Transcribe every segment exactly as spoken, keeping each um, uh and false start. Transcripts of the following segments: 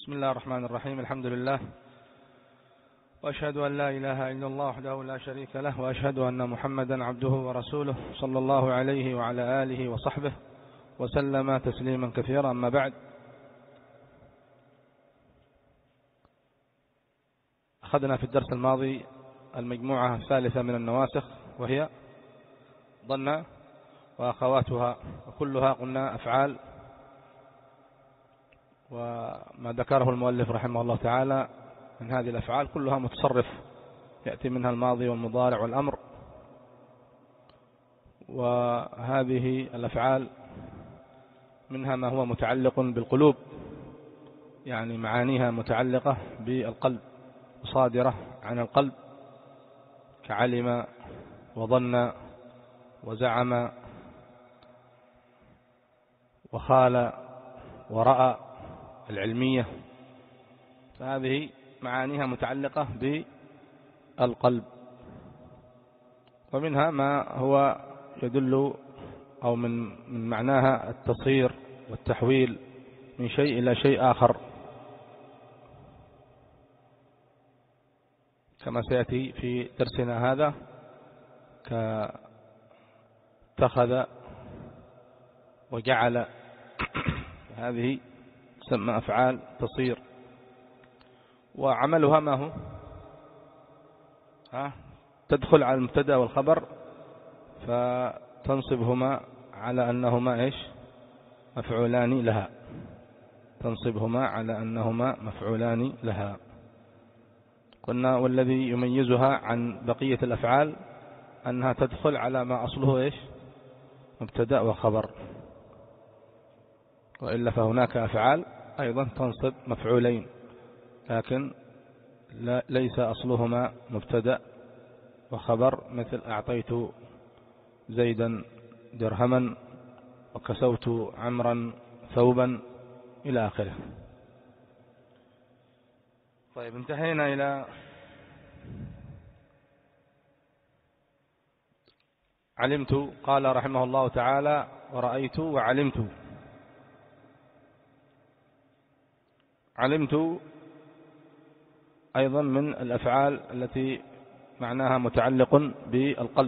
بسم الله الرحمن الرحيم. الحمد لله، وأشهد أن لا إله إلا الله وحده لا شريك له، وأشهد أن محمدا عبده ورسوله صلى الله عليه وعلى آله وصحبه وسلم تسليما كثيرا. أما بعد، أخذنا في الدرس الماضي المجموعة الثالثة من النواسخ، وهي ظن وأخواتها، وكلها قلنا أفعال. وما ذكره المؤلف رحمه الله تعالى من هذه الأفعال كلها متصرف، يأتي منها الماضي والمضارع والأمر. وهذه الأفعال منها ما هو متعلق بالقلوب، يعني معانيها متعلقة بالقلب وصادرة عن القلب، كعلم وظن وزعم وخال ورأى العلمية، فهذه معانيها متعلقة بالقلب. ومنها ما هو يدل أو من من معناها التصير والتحويل من شيء إلى شيء آخر، كما سيأتي في درسنا هذا، كاتخذ وجعل، هذه تسمى أفعال تصير. وعملها ما هو؟ ها؟ تدخل على المبتدأ والخبر فتنصبهما على أنهما إيش؟ مفعولان لها، تنصبهما على أنهما مفعولان لها. قلنا والذي يميزها عن بقية الأفعال أنها تدخل على ما أصله إيش؟ مبتدأ وخبر، وإلا فهناك أفعال أيضا تنصب مفعولين، لكن لا ليس أصلهما مبتدأ وخبر، مثل أعطيت زيدا درهما وكسوت عمرا ثوبا إلى آخره. طيب، انتهينا إلى علمت. قال رحمه الله تعالى: ورأيت وعلمت. علمت أيضا من الأفعال التي معناها متعلق بالقلب.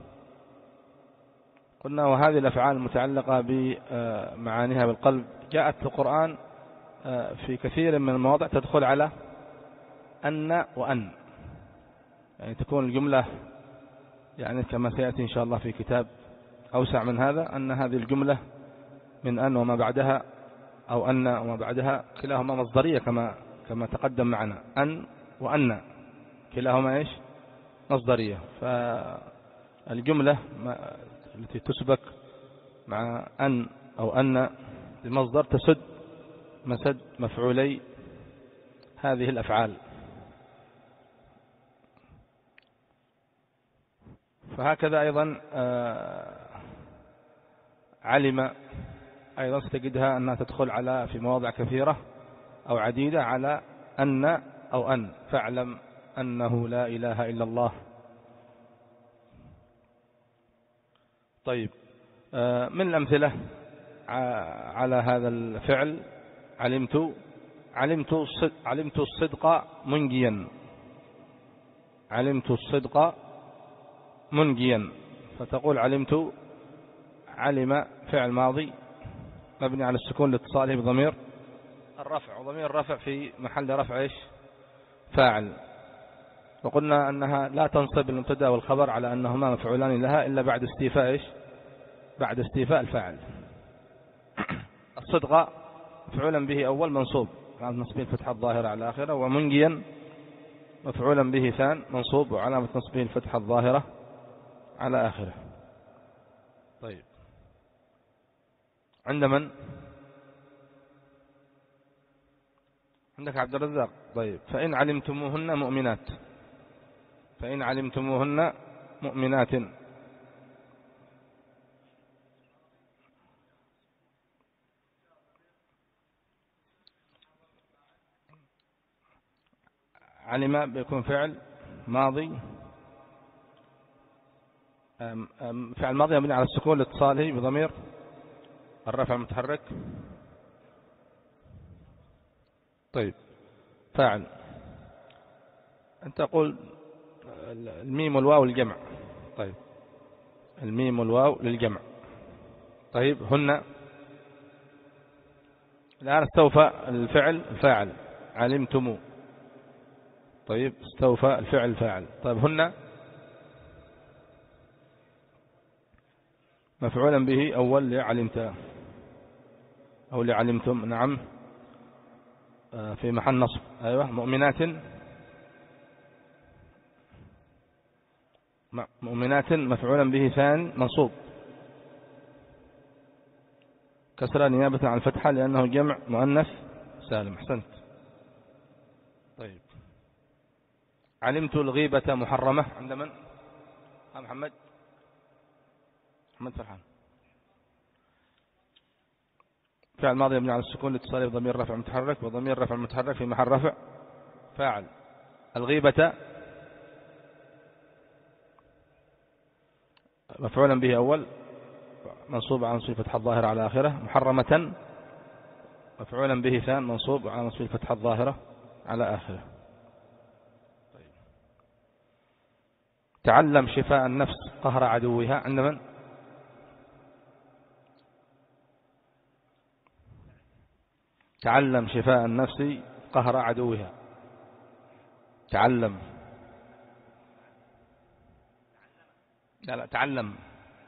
قلنا وهذه الأفعال المتعلقة بمعانيها بالقلب جاءت في القرآن في كثير من المواضع تدخل على أن وأن، يعني تكون الجملة، يعني كما سيأتي إن شاء الله في كتاب أوسع من هذا، أن هذه الجملة من أن وما بعدها أو أن وما بعدها كلاهما مصدرية، كما كما تقدم معنا. أن وأن كلاهما إيش؟ مصدرية. فالجملة التي تسبك مع أن أو أن المصدر تسد مسد مفعولي هذه الأفعال. فهكذا أيضا علم أيضا ستجدها أنها تدخل على في مواضع كثيرة أو عديدة على أن أو أن، فاعلم أنه لا إله إلا الله. طيب، من الأمثلة على هذا الفعل علمت: علمت علمت الصدق منجيا، علمت الصدق منجيا. فتقول علمت، علم فعل ماضي مبني على السكون لاتصاله بضمير الرفع، وضمير الرفع في محل رفع إيش؟ فاعل. وقلنا أنها لا تنصب المبتدأ والخبر على أنهما مفعولان لها إلا بعد استيفاء إيش؟ بعد استيفاء الفاعل. الصدق مفعولا به أول منصوب علامة نصبه الفتحة الظاهرة على آخره، ومنجيا مفعولا به ثان منصوب وعلامة نصبه الفتحة الظاهرة على آخره. طيب، عند من؟ عندك عبد الرزاق. طيب، فإن علمتموهن مؤمنات، فإن علمتموهن مؤمنات. علم بيكون فعل ماضي، فعل ماضي مبني على السكون لاتصاله بضمير الرفع المتحرك طيب فاعل، أنت تقول الميم والواو للجمع. طيب الميم والواو للجمع. طيب هن، الآن استوفى الفعل الفاعل علمتم. طيب استوفى الفعل الفاعل. طيب هن مفعولا به أول لعلمت أو لعلمتم. نعم في محل نصب. أيوة مؤمنات، مؤمنات مفعولا به ثاني منصوب كسرى نيابة عن الفتحة لأنه جمع مؤنث سالم. أحسنت. طيب علمت الغيبة محرمة عند من؟ ها محمد محمد فرحان. فعل ماضي مبني على السكون لاتصاله بضمير رفع متحرك، وضمير رفع متحرك في محل رفع فاعل. الغيبة مفعولا به أول منصوب على نصب فتحة الظاهرة على آخره. محرمة مفعولا به ثان منصوب على نصب فتحة الظاهرة على آخره. طيب. تعلم شفاء النفس قهر عدوها عند من؟ تعلم شفاء النفس قهر عدوها. تعلم، لا لا تعلم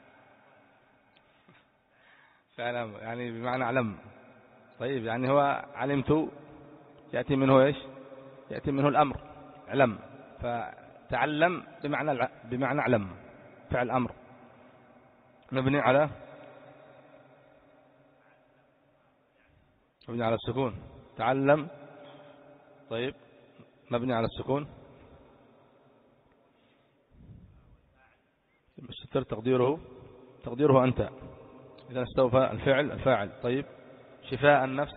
فعلا يعني بمعنى علم. طيب يعني هو علمت يأتي منه إيش؟ يأتي منه الأمر علم، فتعلم بمعنى بمعنى علم. فعل أمر مبني على مبني على السكون. تعلم طيب مبني على السكون مستتر تقديره تقديره أنت إذا استوفى الفعل الفاعل. طيب شفاء النفس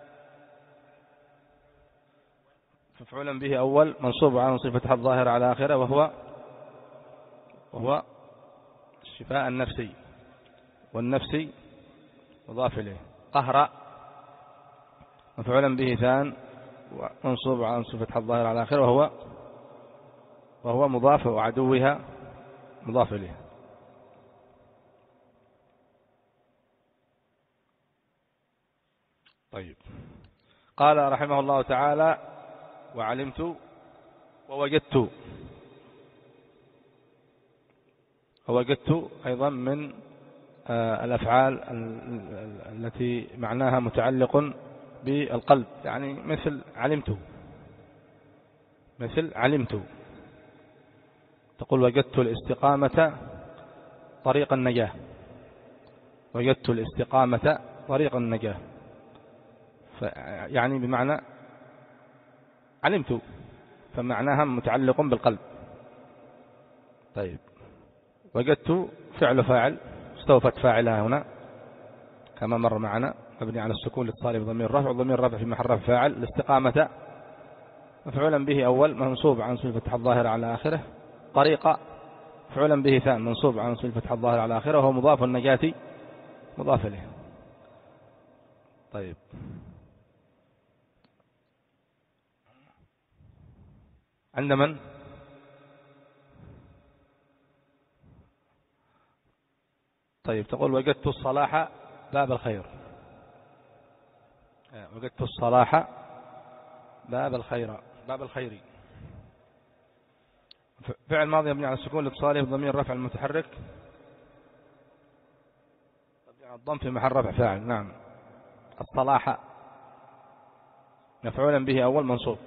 مفعولا به أول منصوب على نصب فتحة الظاهرة على آخره وهو وهو شفاء النفسي، والنفسي مضاف إليه. قهر مفعولا به ثان منصوب على نصب فتحة الظاهرة على آخره وهو وهو مضاف، وعدوها مضاف إليه. طيب قال رحمه الله تعالى وعلمت ووجدت. ووجدت أيضا من الأفعال التي معناها متعلق بالقلب، يعني مثل علمت مثل علمت تقول وجدت الاستقامة طريق النجاة. وجدت الاستقامة طريق النجاة يعني بمعنى علمت، فمعناها متعلق بالقلب. طيب وجدت فعل فاعل استوفت فاعلها هنا كما مر معنا مبني على السكون لاتصاله بضمير رفع، وضمير رفع في محل رفع فاعل. الاستقامة مفعولا به أول منصوب عن نصب فتحة الظاهرة على آخره. طريقة مفعولا به ثان منصوب عن نصب فتحة الظاهرة على آخره وهو مضاف، النجاة مضاف إليه. طيب عند من؟ طيب تقول وجدت الصلاح باب الخير. وجدت الصلاح باب الخير باب الخير. فعل ماضي مبني على السكون لاتصاله بضمير رفع المتحرك الضم في محل رفع فاعل. نعم الصلاح مفعولا به أول منصوب.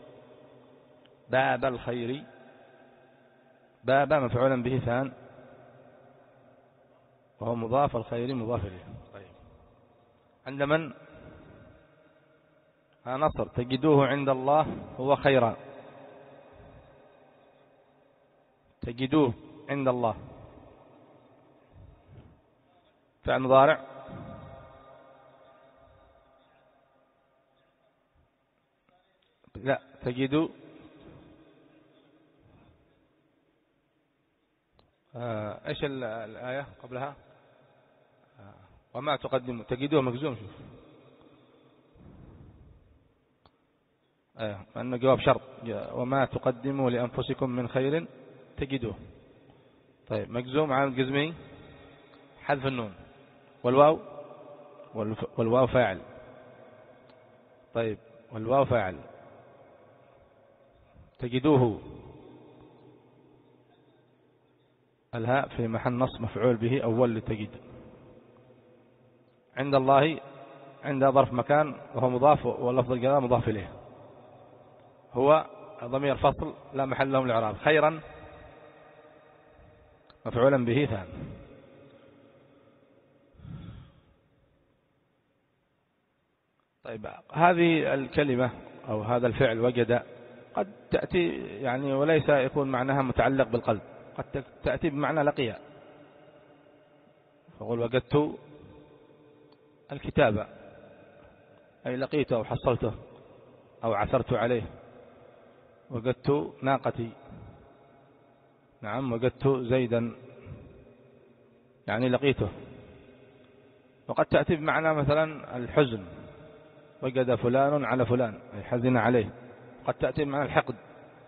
باب الخير باب مفعولا به ثان وهو مضاف، الخير مضاف إليه. طيب عند من؟ نصر تجدوه عند الله هو خيرا. تجدوه عند الله فعل مضارع لا تجدوا آه ايش الآية قبلها؟ آه وما تقدموا تجدوه مجزوم. شوف ايه أنه جواب شرط، وما تقدموا لأنفسكم من خير تجدوه. طيب مجزوم عن الجزمي حذف النون، والواو والواو فاعل. طيب والواو فاعل، تجدوه الهاء في محل نصب مفعول به أول لتجد. عند الله عند ظرف مكان وهو مضاف، واللفظ الجلالة مضاف إليه. هو ضمير فصل لا محل له من الإعراب. خيرا مفعولا به ثان. طيب هذه الكلمة أو هذا الفعل وجد قد تأتي يعني وليس يكون معناها متعلق بالقلب، قد تأتي بمعنى لقيا. فقل وجدت الكتاب أي لقيته أو حصلته أو عثرت عليه. وجدت ناقتي، نعم وجدت زيدا يعني لقيته. وقد تأتي بمعنى مثلا الحزن، وجد فلان على فلان أي حزن عليه. قد تأتي بمعنى الحقد،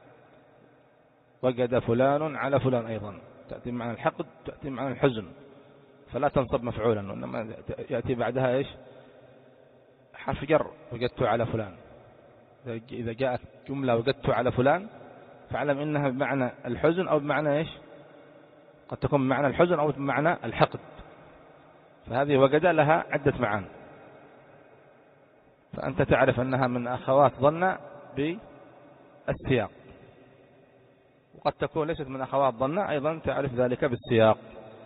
وجد فلان على فلان أيضا تأتي بمعنى الحقد، تأتي بمعنى الحزن، فلا تنصب مفعولا، وإنما يأتي بعدها إيش؟ حرف جر، وجدت على فلان. إذا جاءت جملة وجدت على فلان فاعلم إنها بمعنى الحزن أو بمعنى إيش؟ قد تكون بمعنى الحزن أو بمعنى الحقد. فهذه وجد لها عدة معان، فأنت تعرف أنها من أخوات ظن بالسياق، وقد تكون ليست من أخوات ظن أيضا تعرف ذلك بالسياق.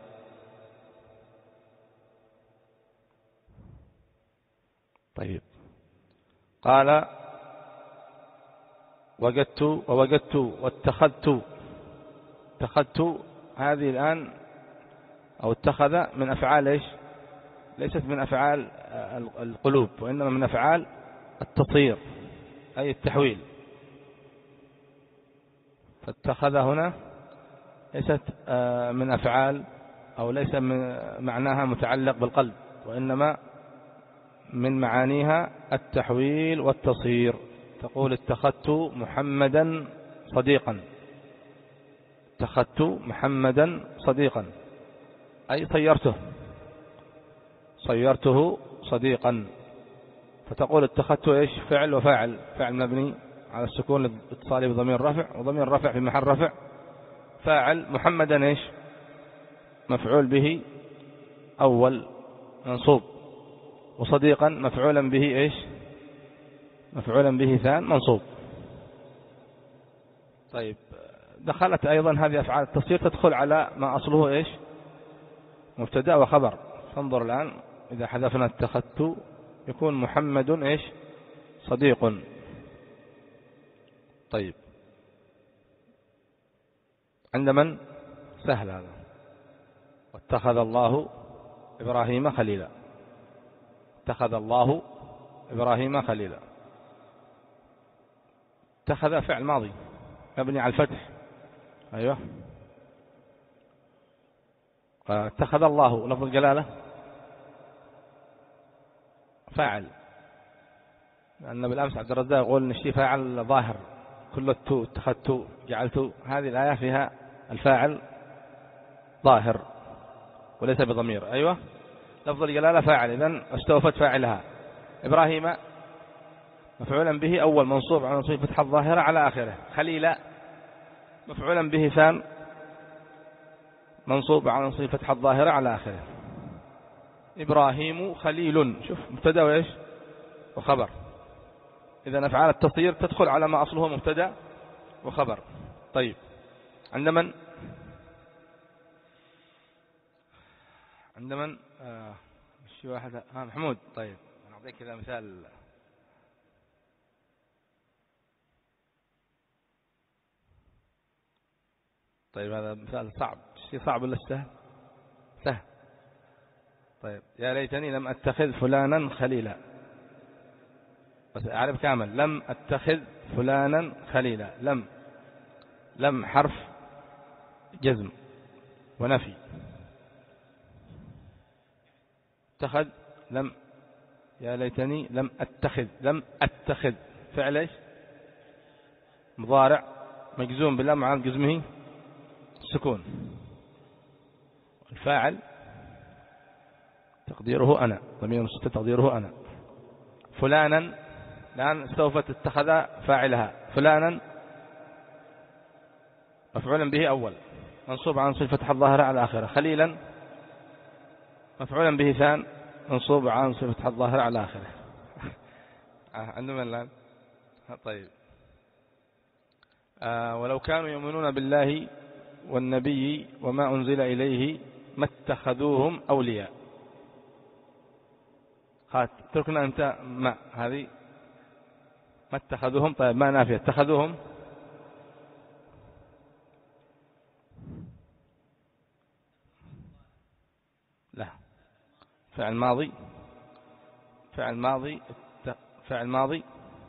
طيب قال وجدت ووجدت واتخذت. اتخذت هذه الآن أو اتخذ من أفعال إيش؟ ليست من أفعال القلوب، وإنما من أفعال التصير أي التحويل. فاتخذ هنا ليست من أفعال أو ليس من معناها متعلق بالقلب، وإنما من معانيها التحويل والتصير. تقول اتخذت محمدا صديقا، اتخذت محمدا صديقا أي صيرته، صيرته صديقا. فتقول اتخذت إيش؟ فعل وفاعل، فعل مبني على السكون الاتصالي بضمير رفع، وضمير رفع في محل رفع فاعل. محمدا إيش؟ مفعول به أول منصوب، وصديقا مفعولا به إيش؟ مفعولا به ثان منصوب. طيب دخلت أيضا هذه أفعال التصير تدخل على ما أصله إيش؟ مبتدأ وخبر. فانظر الآن إذا حذفنا اتخذت يكون محمد إيش؟ صديق. طيب عند من؟ سهل هذا. واتخذ الله إبراهيم خليلا، اتخذ الله إبراهيم خليلا. اتخذ فعل ماضي مبني على الفتح، أيوه. اتخذ الله لفظ الجلالة فاعل، لأن بالأمس عبد الرزاق يقول إن الشيء فاعل ظاهر، كل التو اتخذت جعلت. هذه الآية فيها الفاعل ظاهر وليس بضمير، أيوه. لفظ الجلالة فاعل، إذن استوفت فاعلها. إبراهيم مفعولا به أول منصوب على نصب فتحة الظاهرة على آخره. خليلا مفعولا به ثان منصوب على نصب فتحة الظاهرة على آخره. إبراهيم خليل، شوف مبتدا وإيش؟ وخبر. إذا أفعال التصير تدخل على ما أصله مبتدا وخبر. طيب عند من؟ عند من؟ آه شي واحد ها محمود. طيب أنا أعطيك كذا مثال. طيب هذا مثال صعب. شيء صعب ولا سهل؟ سهل. طيب يا ليتني لم أتخذ فلانا خليلا، بس أعرف كامل. لم أتخذ فلانا خليلا. لم لم حرف جزم ونفي. اتخذ لم. يا ليتني لم أتخذ. لم أتخذ فعل إيش؟ مضارع مجزوم بالله مع جزمه السكون. الفاعل تقديره أنا، ضمير مستتر تقديره أنا. فلانا الآن استوفت اتخذ فاعلها، فلانا مفعولا به أول منصوب عن صفة فتح الظاهرة على آخره. خليلا مفعولا به ثان منصوب عن صفة فتح الظاهرة على آخره. عندما الآن طيب آه ولو كانوا يؤمنون بالله والنبي وما أنزل إليه ما اتخذوهم أولياء. تركنا أنت ما هذه ما اتخذوهم. طيب ما نافية اتخذوهم لا فعل ماضي فعل ماضي فعل ماضي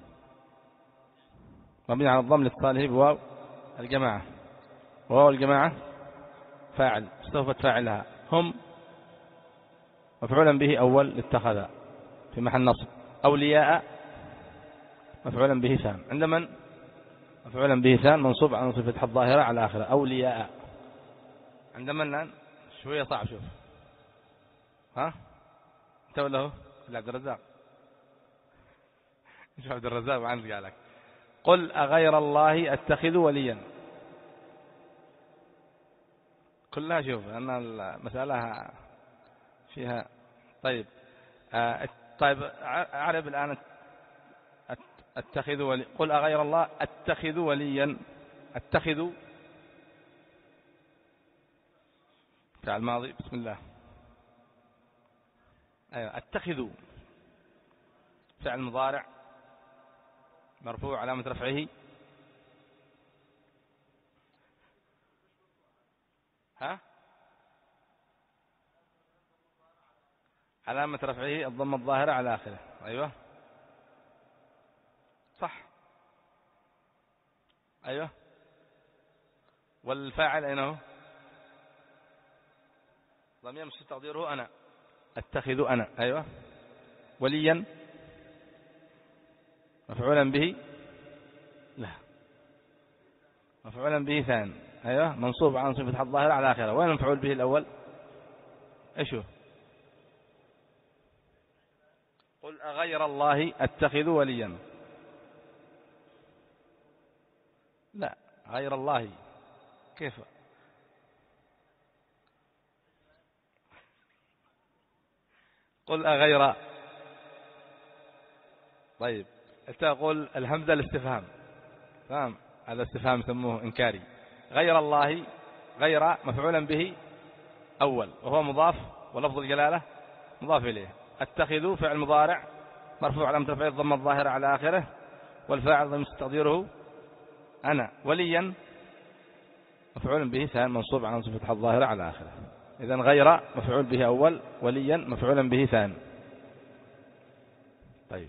مبني على الضم لاتصاله بواو الجماعة، وواو الجماعة فاعل استوفت فاعلها. هم مفعولا به أول اتخذ في محل نصب. أولياء مفعولا به ثان. عندما مفعولا به ثان منصوب عن صفة فتح الظاهرة على آخره. أولياء عندما الآن شوية صعب. شوف ها انت ولا هو عبد الرزاق؟ شوف عبد الرزاق وعنك قالك قل أغير الله أتخذ وليا. كلها شوف أن المسألة فيها طيب آه طيب أعرب الآن أتخذ ولي. قل أغير الله أتخذ وليا. أتخذ فعل ماضي بسم الله. أيوة أتخذ فعل مضارع مرفوع علامة رفعه ها علامة رفعه الضمة الظاهرة على آخره. أيوة صح. أيوة والفاعل أين هو؟ ضمير مستتر تقديره أنا. أتخذ أنا. أيوة وليا مفعولا به لا مفعولا به ثان. أيوة منصوب عن صفة فتح الظاهرة على آخره. وين المفعول به الأول؟ إيش هو؟ قل أغير الله أتخذ وليا. لا غير الله كيف؟ قل أغير. طيب تقول الهمزة الاستفهام تمام. هذا استفهام يسموه إنكاري. غير الله غير مفعولا به أول وهو مضاف ولفظ الجلالة مضاف إليه. اتخذوا فعل مضارع مرفوع علامة رفعه الضمة الظاهرة على آخره والفاعل ضمير تقديره أنا. وليا مفعول به ثان منصوب على صفة فتح الظاهرة على آخره. إذن غير مفعول به أول وليا مفعولا به ثان. طيب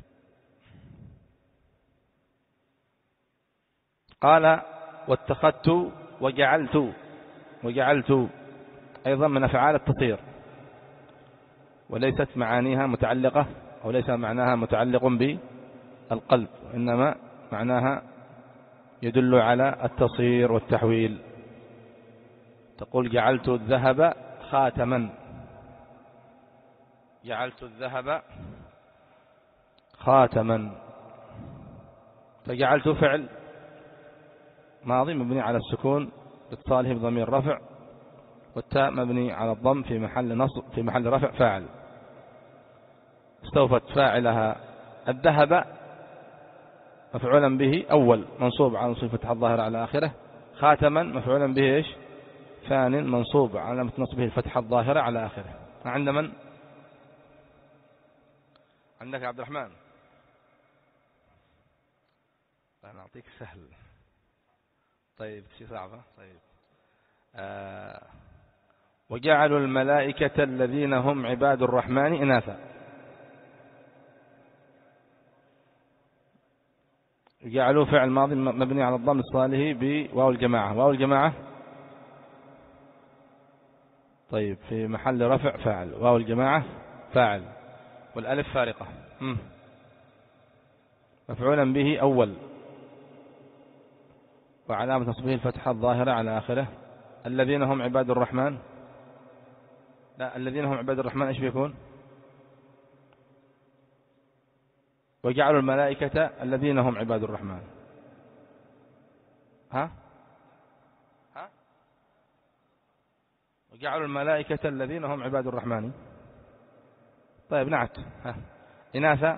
قال واتخذت وجعلت. وجعلت أيضا من أفعال التطهير وليست معانيها متعلقة أو ليس معناها متعلق بالقلب، إنما معناها يدل على التصير والتحويل. تقول جعلت الذهب خاتما. جعلت الذهب خاتما. فجعلت فعل ماضي مبني على السكون لاتصاله بضمير رفع والتاء مبني على الضم في محل نصب في محل رفع فاعل. استوفت فاعلها الذهب مفعولا به أول منصوب على صفة فتح الظاهرة على آخره. خاتما مفعولا به إيش؟ ثان منصوب على نصبه الفتحة الظاهرة على آخره. عند من؟ عندك عبد الرحمن. أنا أعطيك سهل. طيب شيء صعبة. طيب آه وجعلوا الملائكة الذين هم عباد الرحمن إناثا. جعلوا فعل ماضي مبني على الضم الصالح بواو الجماعة. واو الجماعة طيب في محل رفع فاعل. واو الجماعة فاعل والألف فارقة. مم. مفعولا به أول وعلامة نصبه الفتحة الظاهرة على آخره. الذين هم عباد الرحمن، لا الذين هم عباد الرحمن إيش بيكون؟ وجعلوا الملائكة الذين هم عباد الرحمن. ها ها وجعلوا الملائكة الذين هم عباد الرحمن. طيب نعت. ها إناثا،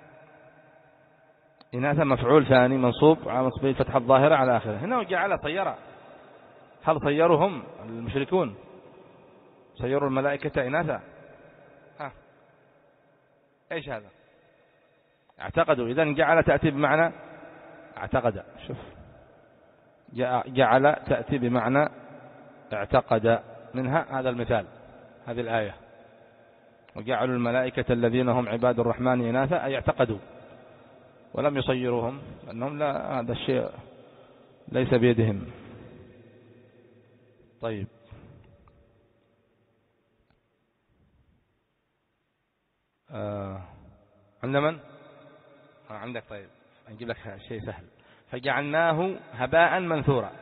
إناثا مفعول ثاني منصوب على نصبه الفتحة الظاهرة على آخره. هنا وجعل طيرا، هل طيرهم المشركون؟ صيروا الملائكة إناثا. ها إيش هذا؟ اعتقدوا. إذن جعل تأتي بمعنى اعتقد. شوف جعل تأتي بمعنى اعتقد، منها هذا المثال، هذه الآية. وجعلوا الملائكة الذين هم عباد الرحمن إناثا، أي اعتقدوا ولم يصيروهم، لأنهم لا، هذا الشيء ليس بيدهم. طيب آه. عند من؟ آه عندك. طيب نجيب لك شيء سهل. فجعلناه هباء منثورا.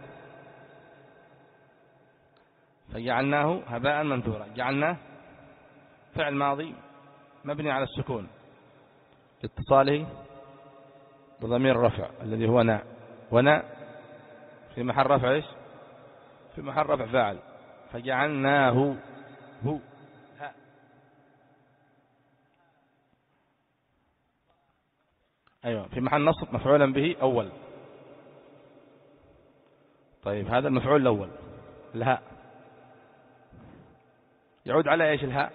فجعلناه هباء منثورا. جعلناه فعل ماضي مبني على السكون لاتصاله بضمير الرفع الذي هو ناء، وناء في محل رفع ايش؟ في محل رفع فاعل. فجعلناه هو ها. ايوه في محل نصب مفعولا به اول. طيب هذا المفعول الاول الهاء يعود على ايش؟ الهاء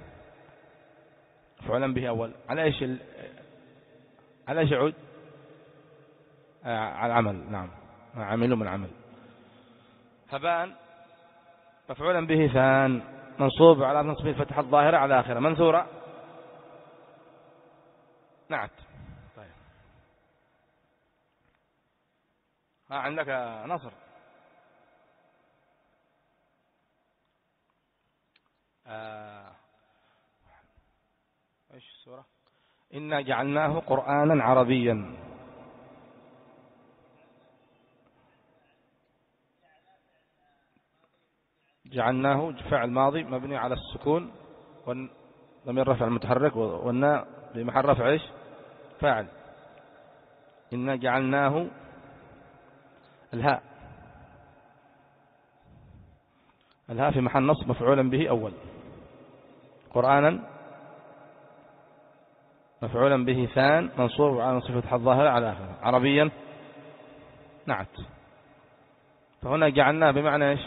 مفعولا به اول على ايش؟ ال... على ايش يعود؟ آه على العمل. نعم عملوا من عمل. هباء مفعولا به ثان منصوب على نصب الفتحة الظاهرة على آخره منثورة. نعت. طيب ها عندك نصر. آه. ايش السورة؟ إنا جعلناه قرآنا عربيا. جعلناه فعل ماضي مبني على السكون ضمير رفع المتحرك، والناء بمحل رفع ايش؟ فاعل. إنا جعلناه الهاء، الهاء في محل نصب مفعولا به أول. قرآنا مفعولا به ثان منصوب على نصب فتحة الظاهرة على آخره. عربيا نعت. فهنا جعلناه بمعنى ايش؟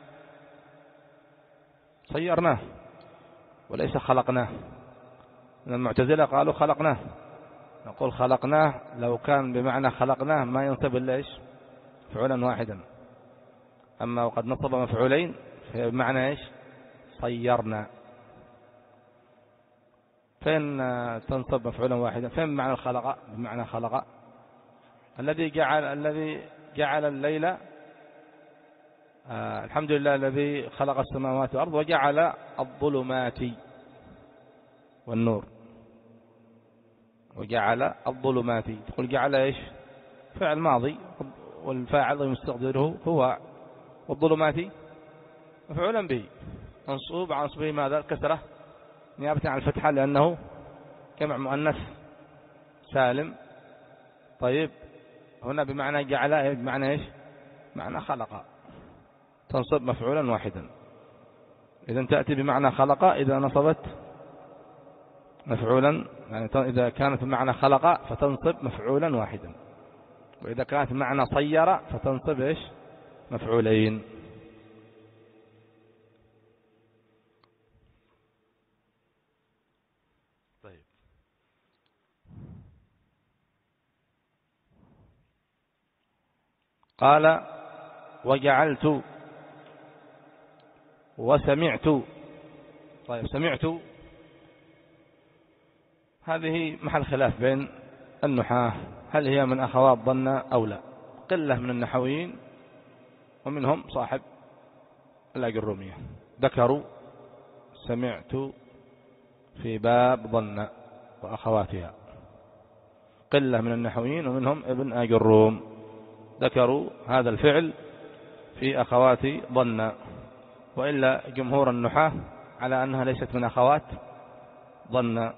صيرناه وليس خلقناه. المعتزلة قالوا خلقناه. نقول خلقناه لو كان بمعنى خلقناه ما ينصب إلا ايش؟ مفعولا واحدا. أما وقد نصب مفعولين بمعنى ايش؟ صيرنا. فين تنصب مفعولا واحدا؟ فين بمعنى الخلق؟ بمعنى خلق. الذي جعل الذي جعل الليل آه الحمد لله الذي خلق السماوات والأرض وجعل الظلمات والنور. وجعل الظلمات تقول جعل ايش؟ فعل ماضي والفاعل المستقدره هو، والظلمات مفعولا به منصوب عن نصبه ماذا؟ الكسرة نيابة عن الفتحة لأنه جمع مؤنث سالم. طيب هنا بمعنى جعل بمعنى ايش؟ معنى خلق، تنصب مفعولا واحدا. إذا تأتي بمعنى خلق إذا نصبت مفعولا، يعني إذا كانت بمعنى خلق فتنصب مفعولا واحدا، وإذا كانت بمعنى صير فتنصب ايش؟ مفعولين. طيب قال وجعلت وسمعت. طيب سمعت هذه محل خلاف بين النحاة، هل هي من أخوات ظن أو لا؟ قلة من النحويين ومنهم صاحب الأجرومية ذكروا سمعت في باب ظن وأخواتها. قلة من النحويين ومنهم ابن أجروم ذكروا هذا الفعل في أخوات ظن، وإلا جمهور النحاة على أنها ليست من أخوات ظن.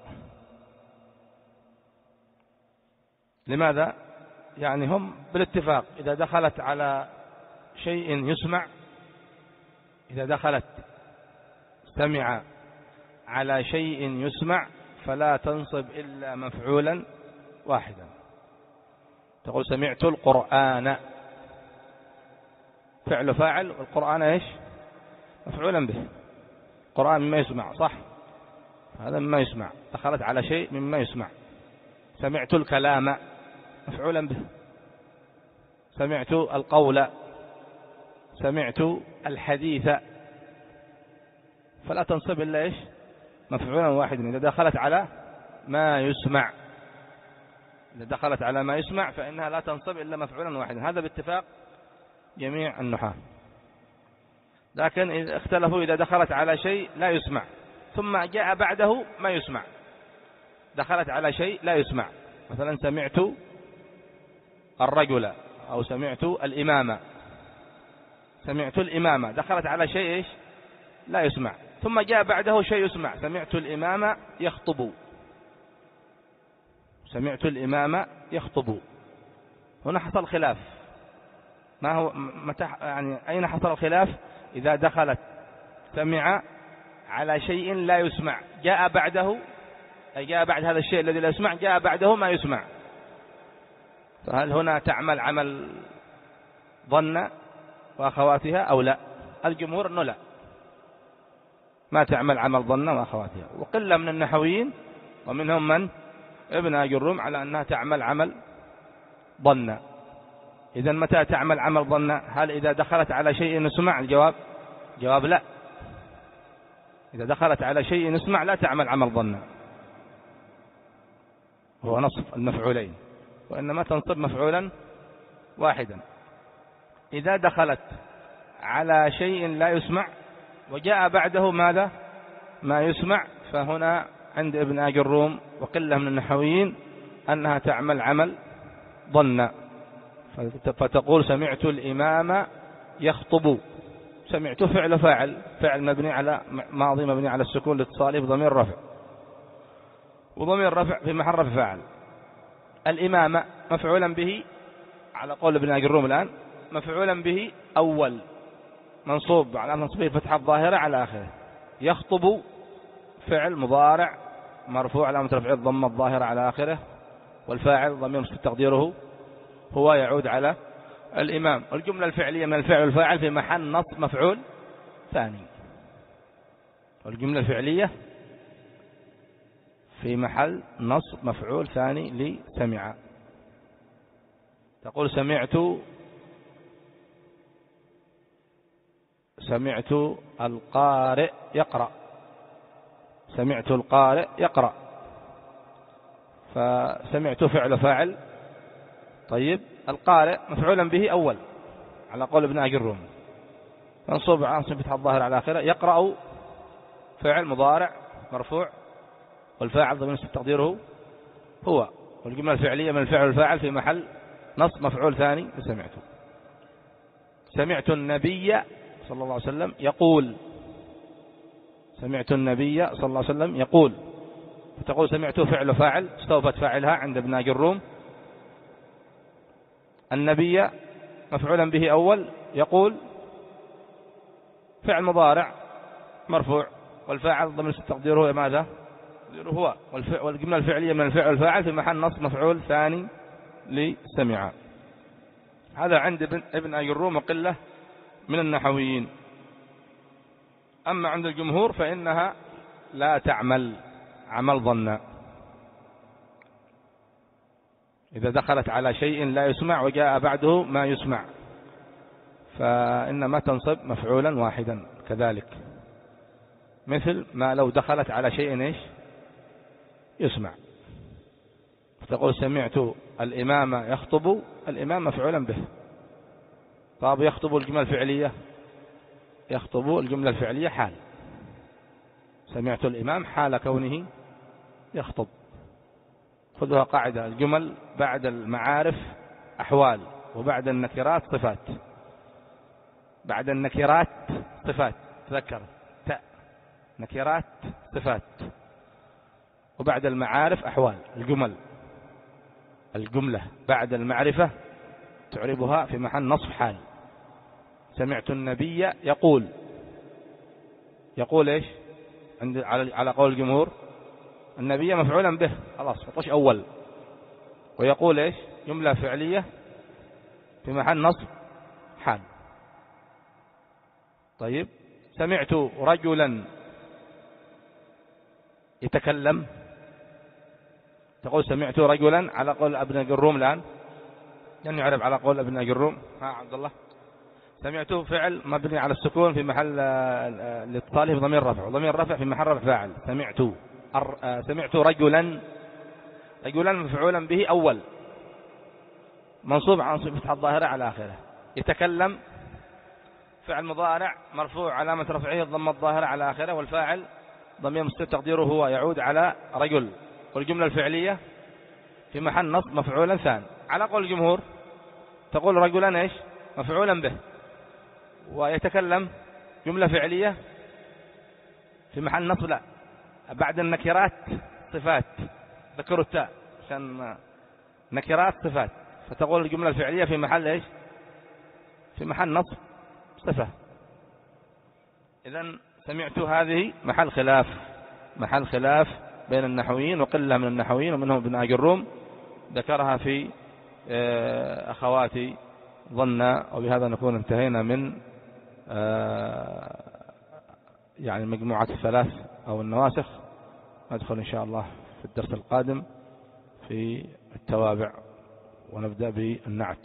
لماذا؟ يعني هم بالاتفاق إذا دخلت على شيء يسمع، إذا دخلت سمع على شيء يسمع فلا تنصب إلا مفعولا واحدا. تقول سمعت القرآن، فعل فاعل، والقرآن إيش؟ مفعولا به. القرآن مما يسمع، صح؟ هذا مما يسمع، دخلت على شيء مما يسمع. سمعت الكلام، مفعولا به. سمعت القول، سمعت الحديث، فلا تنصب إلا إيش؟ مفعولا واحدا. إذا دخلت على ما يسمع، إذا دخلت على ما يسمع فإنها لا تنصب إلا مفعولا واحدا. هذا باتفاق جميع النحاة. لكن إذا اختلفوا إذا دخلت على شيء لا يسمع ثم جاء بعده ما يسمع. دخلت على شيء لا يسمع، مثلا سمعت الرجل أو سمعت الإمامة. سمعت الإمامة دخلت على شيء إيش؟ لا يسمع، ثم جاء بعده شيء يسمع. سمعت الإمام يخطب، سمعت الإمام يخطب. هنا حصل خلاف. ما هو متى يعني أين حصل الخلاف؟ إذا دخلت سمع على شيء لا يسمع، جاء بعده، أي جاء بعد هذا الشيء الذي لا يسمع جاء بعده ما يسمع، فهل هنا تعمل عمل ظن وأخواتها أو لا؟ الجمهور أنه لا، ما تعمل عمل ظن وأخواتها. وقلة من النحويين ومنهم من ابن أجرم على أنها تعمل عمل ظن. إذن متى تعمل عمل ظن؟ هل إذا دخلت على شيء يسمع؟ الجواب جواب لا. إذا دخلت على شيء يسمع لا تعمل عمل ظن، هو نصف المفعولين، وإنما تنصب مفعولا واحدا. إذا دخلت على شيء لا يسمع وجاء بعده ماذا؟ ما يسمع، فهنا عند ابن أجروم وقلة من النحويين أنها تعمل عمل ظن، فتقول سمعت الإمام يخطب. سمعت فعل فاعل، فعل مبني على ماضي مبني على السكون لاتصاله بضمير رفع، وضمير رفع في محل رفع فاعل. الإمام مفعولا به على قول ابن أجروم الآن، مفعولا به أول منصوب على منصوبه فتحة الظاهرة على آخره. يخطب فعل مضارع مرفوع على مترفع الضمة الظاهرة على آخره، والفاعل ضمير مستتر تقديره هو يعود على الإمام. والجملة الفعلية من الفعل والفاعل في محل نصب مفعول ثاني. والجملة الفعلية في محل نصب مفعول ثاني لسمع. تقول سمعت سمعت القارئ يقرأ. سمعت القارئ يقرأ، فسمعت فعل فاعل. طيب القارئ مفعولا به أول على قول ابن أجروم، منصوب على فتحة الظاهر على آخره. يقرأ فعل مضارع مرفوع، والفاعل ضمير مستتر تقديره هو. والجملة الفعلية من الفعل والفاعل في محل نصب مفعول ثاني سمعت. سمعت النبي صلى الله عليه وسلم يقول. سمعت النبي صلى الله عليه وسلم يقول، فتقول سمعت فعل فاعل استوفت فاعلها عند ابن أجروم. النبي مفعولا به أول، يقول فعل مضارع مرفوع، والفاعل ضمير مستتر تقديره ماذا؟ هو. والجملة الفعلية من الفعل والفاعل في محل نصب مفعول ثاني لسمع. هذا عند ابن أجروم وقلة من النحويين. أما عند الجمهور فإنها لا تعمل عمل ظن. إذا دخلت على شيء لا يسمع وجاء بعده ما يسمع فإنما تنصب مفعولا واحدا كذلك، مثل ما لو دخلت على شيء إيش؟ يسمع. فتقول سمعت الإمام يخطب. الإمام مفعولا به. طب يخطب الجملة الفعلية، يخطب الجملة الفعلية حال. سمعت الإمام حال كونه يخطب. خذها قاعدة، الجمل بعد المعارف أحوال، وبعد النكرات صفات. بعد النكرات صفات، تذكر تاء، نكرات صفات. وبعد المعارف أحوال، الجمل، الجملة بعد المعرفة تعربها في محل نصب حال. سمعت النبي يقول، يقول إيش عند على على قول الجمهور؟ النبي مفعولا به، خلاص مطلش أول. ويقول إيش؟ جملة فعلية في محل نصب حال. طيب، سمعت رجلا يتكلم، تقول سمعت رجلا على قول ابن جروم الآن، لن يعرف على قول ابن جروم. ها عبد الله، سمعت فعل مبني على السكون في محل الاتصال بضمير رفع، وضمير رفع في محل رفع فاعل. سمعت سمعت رجلا، رجلا مفعولا به أول منصوب عن صفة الظاهرة على آخره. يتكلم فعل مضارع مرفوع علامة رفعه الضمة الظاهرة على آخره، والفاعل ضمير مستتر تقديره هو يعود على رجل. والجملة الفعلية في محل نصب مفعولا ثاني. على قول الجمهور تقول رجلا ايش؟ مفعولا به. ويتكلم جملة فعلية في محل نصب لا، بعد النكرات صفات، ذكروا التاء عشان نكرات صفات، فتقول الجملة الفعلية في محل ايش؟ في محل نصب صفة. إذن سمعت هذه محل خلاف، محل خلاف بين النحويين، وقلة من النحويين ومنهم ابن أجروم ذكرها في أخواتي ظن. وبهذا نكون انتهينا من يعني مجموعة الثلاث أو النواسخ. ندخل إن شاء الله في الدرس القادم في التوابع، ونبدأ بالنعت.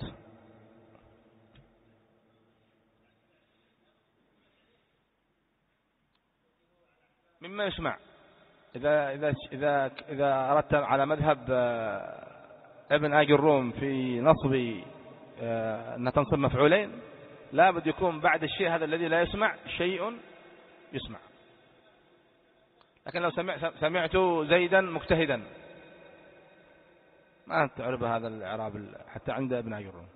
مما يسمع إذا إذا إذا إذا أردت على مذهب ابن آج الروم في نصب أن تنصب مفعولين، لا بد يكون بعد الشيء هذا الذي لا يسمع شيء يسمع. لكن لو سمعت سمعت زيدا مجتهدا ما تعرف هذا الإعراب حتى عند ابن آج الروم.